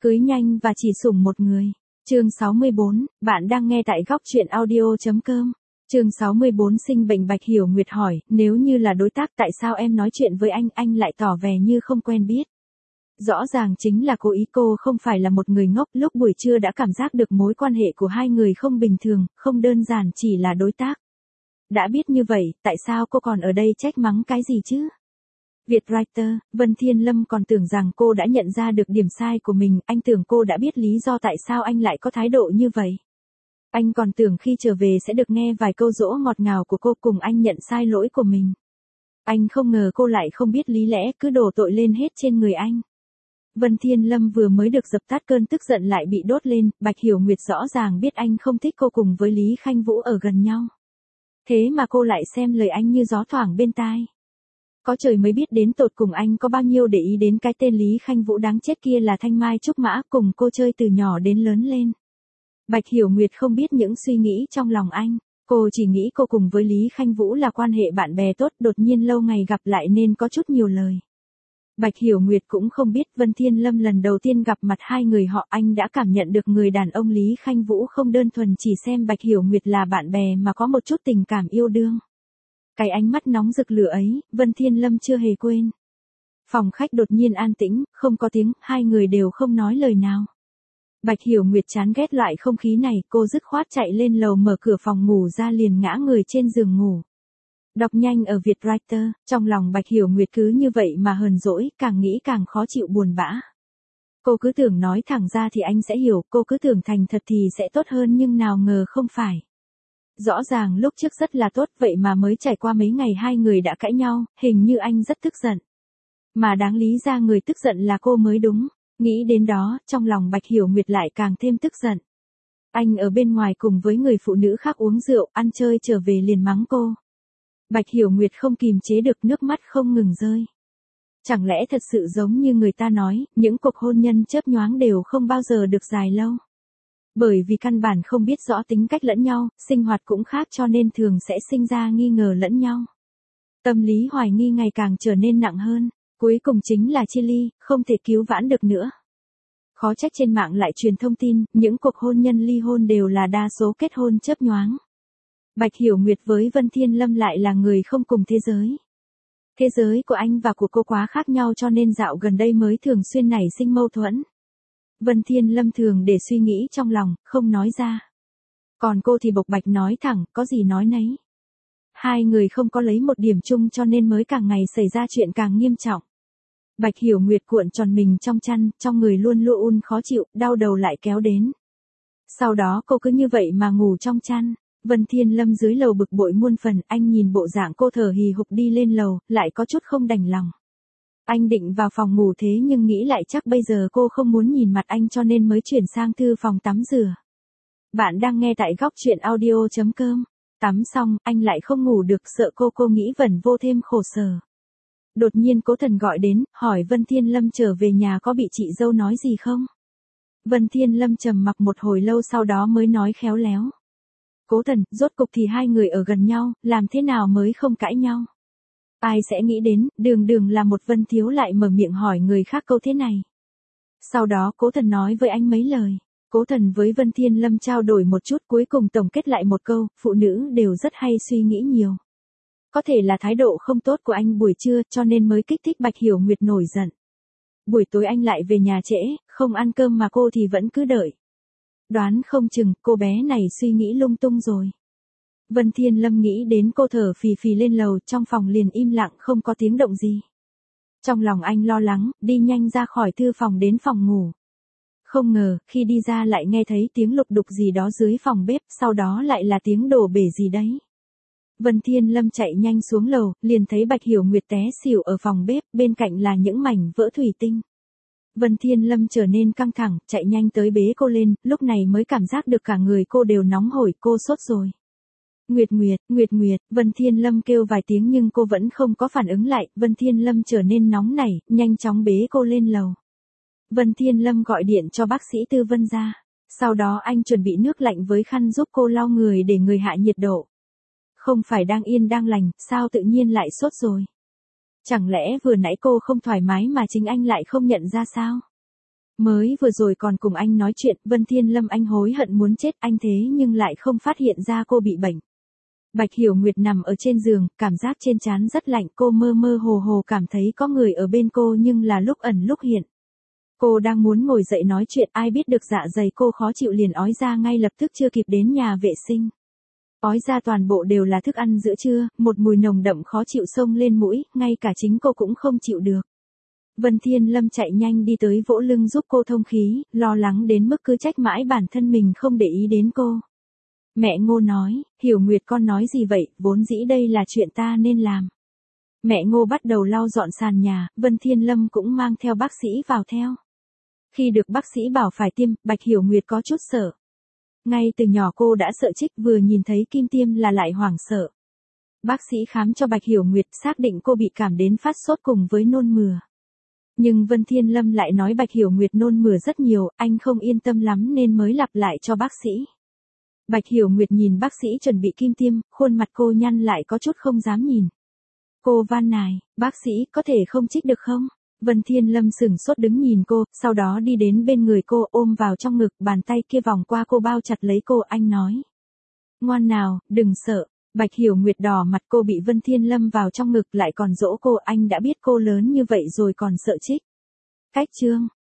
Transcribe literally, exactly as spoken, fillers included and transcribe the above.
Cưới nhanh và chỉ sủng một người. Chương sáu mươi bốn, bạn đang nghe tại góc truyện audio.com. Chương sáu mươi bốn sinh bệnh Bạch Hiểu Nguyệt hỏi, nếu như là đối tác tại sao em nói chuyện với anh, anh lại tỏ vẻ như không quen biết. Rõ ràng chính là cố ý, cô không phải là một người ngốc, lúc buổi trưa đã cảm giác được mối quan hệ của hai người không bình thường, không đơn giản chỉ là đối tác. Đã biết như vậy, tại sao cô còn ở đây trách mắng cái gì chứ? Vietwriter, Vân Thiên Lâm còn tưởng rằng cô đã nhận ra được điểm sai của mình, anh tưởng cô đã biết lý do tại sao anh lại có thái độ như vậy. Anh còn tưởng khi trở về sẽ được nghe vài câu dỗ ngọt ngào của cô cùng anh nhận sai lỗi của mình. Anh không ngờ cô lại không biết lý lẽ, cứ đổ tội lên hết trên người anh. Vân Thiên Lâm vừa mới được dập tắt cơn tức giận lại bị đốt lên, Bạch Hiểu Nguyệt rõ ràng biết anh không thích cô cùng với Lý Khanh Vũ ở gần nhau. Thế mà cô lại xem lời anh như gió thoảng bên tai. Có trời mới biết đến tột cùng anh có bao nhiêu để ý đến cái tên Lý Khanh Vũ đáng chết kia là Thanh Mai Trúc Mã cùng cô chơi từ nhỏ đến lớn lên. Bạch Hiểu Nguyệt không biết những suy nghĩ trong lòng anh, cô chỉ nghĩ cô cùng với Lý Khanh Vũ là quan hệ bạn bè tốt, đột nhiên lâu ngày gặp lại nên có chút nhiều lời. Bạch Hiểu Nguyệt cũng không biết Vân Thiên Lâm lần đầu tiên gặp mặt hai người họ, anh đã cảm nhận được người đàn ông Lý Khanh Vũ không đơn thuần chỉ xem Bạch Hiểu Nguyệt là bạn bè mà có một chút tình cảm yêu đương. Cái ánh mắt nóng rực lửa ấy, Vân Thiên Lâm chưa hề quên. Phòng khách đột nhiên an tĩnh, không có tiếng, hai người đều không nói lời nào. Bạch Hiểu Nguyệt chán ghét loại không khí này, cô dứt khoát chạy lên lầu mở cửa phòng ngủ ra liền ngã người trên giường ngủ. Đọc nhanh ở Vietwriter, trong lòng Bạch Hiểu Nguyệt cứ như vậy mà hờn dỗi, càng nghĩ càng khó chịu buồn bã. Cô cứ tưởng nói thẳng ra thì anh sẽ hiểu, cô cứ tưởng thành thật thì sẽ tốt hơn nhưng nào ngờ không phải. Rõ ràng lúc trước rất là tốt, vậy mà mới trải qua mấy ngày hai người đã cãi nhau, hình như anh rất tức giận. Mà đáng lý ra người tức giận là cô mới đúng. Nghĩ đến đó, trong lòng Bạch Hiểu Nguyệt lại càng thêm tức giận. Anh ở bên ngoài cùng với người phụ nữ khác uống rượu, ăn chơi trở về liền mắng cô. Bạch Hiểu Nguyệt không kìm chế được, nước mắt không ngừng rơi. Chẳng lẽ thật sự giống như người ta nói, những cuộc hôn nhân chớp nhoáng đều không bao giờ được dài lâu. Bởi vì căn bản không biết rõ tính cách lẫn nhau, sinh hoạt cũng khác cho nên thường sẽ sinh ra nghi ngờ lẫn nhau. Tâm lý hoài nghi ngày càng trở nên nặng hơn, cuối cùng chính là chia ly, không thể cứu vãn được nữa. Khó trách trên mạng lại truyền thông tin, những cuộc hôn nhân ly hôn đều là đa số kết hôn chớp nhoáng. Bạch Hiểu Nguyệt với Vân Thiên Lâm lại là người không cùng thế giới. Thế giới của anh và của cô quá khác nhau cho nên dạo gần đây mới thường xuyên nảy sinh mâu thuẫn. Vân Thiên Lâm thường để suy nghĩ trong lòng, không nói ra. Còn cô thì bộc bạch nói thẳng, có gì nói nấy. Hai người không có lấy một điểm chung cho nên mới càng ngày xảy ra chuyện càng nghiêm trọng. Bạch Hiểu Nguyệt cuộn tròn mình trong chăn, trong người luôn luôn khó chịu, đau đầu lại kéo đến. Sau đó cô cứ như vậy mà ngủ trong chăn. Vân Thiên Lâm dưới lầu bực bội muôn phần, anh nhìn bộ dạng cô thở hì hục đi lên lầu, lại có chút không đành lòng. Anh định vào phòng ngủ thế nhưng nghĩ lại chắc bây giờ cô không muốn nhìn mặt anh cho nên mới chuyển sang thư phòng tắm rửa. Bạn đang nghe tại góc truyện audio.com. Tắm xong, anh lại không ngủ được, sợ cô cô nghĩ vẩn vô thêm khổ sở. Đột nhiên Cố Thần gọi đến, hỏi Vân Thiên Lâm trở về nhà có bị chị dâu nói gì không? Vân Thiên Lâm trầm mặc một hồi lâu sau đó mới nói khéo léo. Cố Thần, rốt cục thì hai người ở gần nhau, làm thế nào mới không cãi nhau? Ai sẽ nghĩ đến, đường đường là một Vân Thiếu lại mở miệng hỏi người khác câu thế này. Sau đó Cố Thần nói với anh mấy lời. Cố Thần với Vân Thiên Lâm trao đổi một chút, cuối cùng tổng kết lại một câu, phụ nữ đều rất hay suy nghĩ nhiều. Có thể là thái độ không tốt của anh buổi trưa cho nên mới kích thích Bạch Hiểu Nguyệt nổi giận. Buổi tối anh lại về nhà trễ, không ăn cơm mà cô thì vẫn cứ đợi. Đoán không chừng, cô bé này suy nghĩ lung tung rồi. Vân Thiên Lâm nghĩ đến cô thở phì phì lên lầu, trong phòng liền im lặng không có tiếng động gì. Trong lòng anh lo lắng, đi nhanh ra khỏi thư phòng đến phòng ngủ. Không ngờ, khi đi ra lại nghe thấy tiếng lục đục gì đó dưới phòng bếp, sau đó lại là tiếng đổ bể gì đấy. Vân Thiên Lâm chạy nhanh xuống lầu, liền thấy Bạch Hiểu Nguyệt té xỉu ở phòng bếp, bên cạnh là những mảnh vỡ thủy tinh. Vân Thiên Lâm trở nên căng thẳng, chạy nhanh tới bế cô lên, lúc này mới cảm giác được cả người cô đều nóng hổi, cô sốt rồi. Nguyệt Nguyệt, Nguyệt Nguyệt, Vân Thiên Lâm kêu vài tiếng nhưng cô vẫn không có phản ứng lại, Vân Thiên Lâm trở nên nóng nảy, nhanh chóng bế cô lên lầu. Vân Thiên Lâm gọi điện cho bác sĩ Tư Vân ra, sau đó anh chuẩn bị nước lạnh với khăn giúp cô lau người để người hạ nhiệt độ. Không phải đang yên đang lành, sao tự nhiên lại sốt rồi? Chẳng lẽ vừa nãy cô không thoải mái mà chính anh lại không nhận ra sao? Mới vừa rồi còn cùng anh nói chuyện, Vân Thiên Lâm anh hối hận muốn chết, anh thế nhưng lại không phát hiện ra cô bị bệnh. Bạch Hiểu Nguyệt nằm ở trên giường, cảm giác trên trán rất lạnh, cô mơ mơ hồ hồ cảm thấy có người ở bên cô nhưng là lúc ẩn lúc hiện. Cô đang muốn ngồi dậy nói chuyện, ai biết được dạ dày cô khó chịu liền ói ra ngay lập tức, chưa kịp đến nhà vệ sinh. Ói ra toàn bộ đều là thức ăn giữa trưa, một mùi nồng đậm khó chịu xông lên mũi, ngay cả chính cô cũng không chịu được. Vân Thiên Lâm chạy nhanh đi tới vỗ lưng giúp cô thông khí, lo lắng đến mức cứ trách mãi bản thân mình không để ý đến cô. Mẹ Ngô nói, Hiểu Nguyệt con nói gì vậy, vốn dĩ đây là chuyện ta nên làm. Mẹ Ngô bắt đầu lau dọn sàn nhà, Vân Thiên Lâm cũng mang theo bác sĩ vào theo. Khi được bác sĩ bảo phải tiêm, Bạch Hiểu Nguyệt có chút sợ. Ngay từ nhỏ cô đã sợ trích, vừa nhìn thấy kim tiêm là lại hoảng sợ. Bác sĩ khám cho Bạch Hiểu Nguyệt, xác định cô bị cảm đến phát sốt cùng với nôn mửa. Nhưng Vân Thiên Lâm lại nói Bạch Hiểu Nguyệt nôn mửa rất nhiều, anh không yên tâm lắm nên mới lặp lại cho bác sĩ. Bạch Hiểu Nguyệt nhìn bác sĩ chuẩn bị kim tiêm, khuôn mặt cô nhăn lại có chút không dám nhìn. Cô van nài, bác sĩ có thể không trích được không? Vân Thiên Lâm sửng sốt đứng nhìn cô, sau đó đi đến bên người cô ôm vào trong ngực, bàn tay kia vòng qua cô bao chặt lấy cô, anh nói. Ngoan nào, đừng sợ. Bạch Hiểu Nguyệt đỏ mặt, cô bị Vân Thiên Lâm vào trong ngực lại còn dỗ cô, anh đã biết cô lớn như vậy rồi còn sợ trích. Cách chương.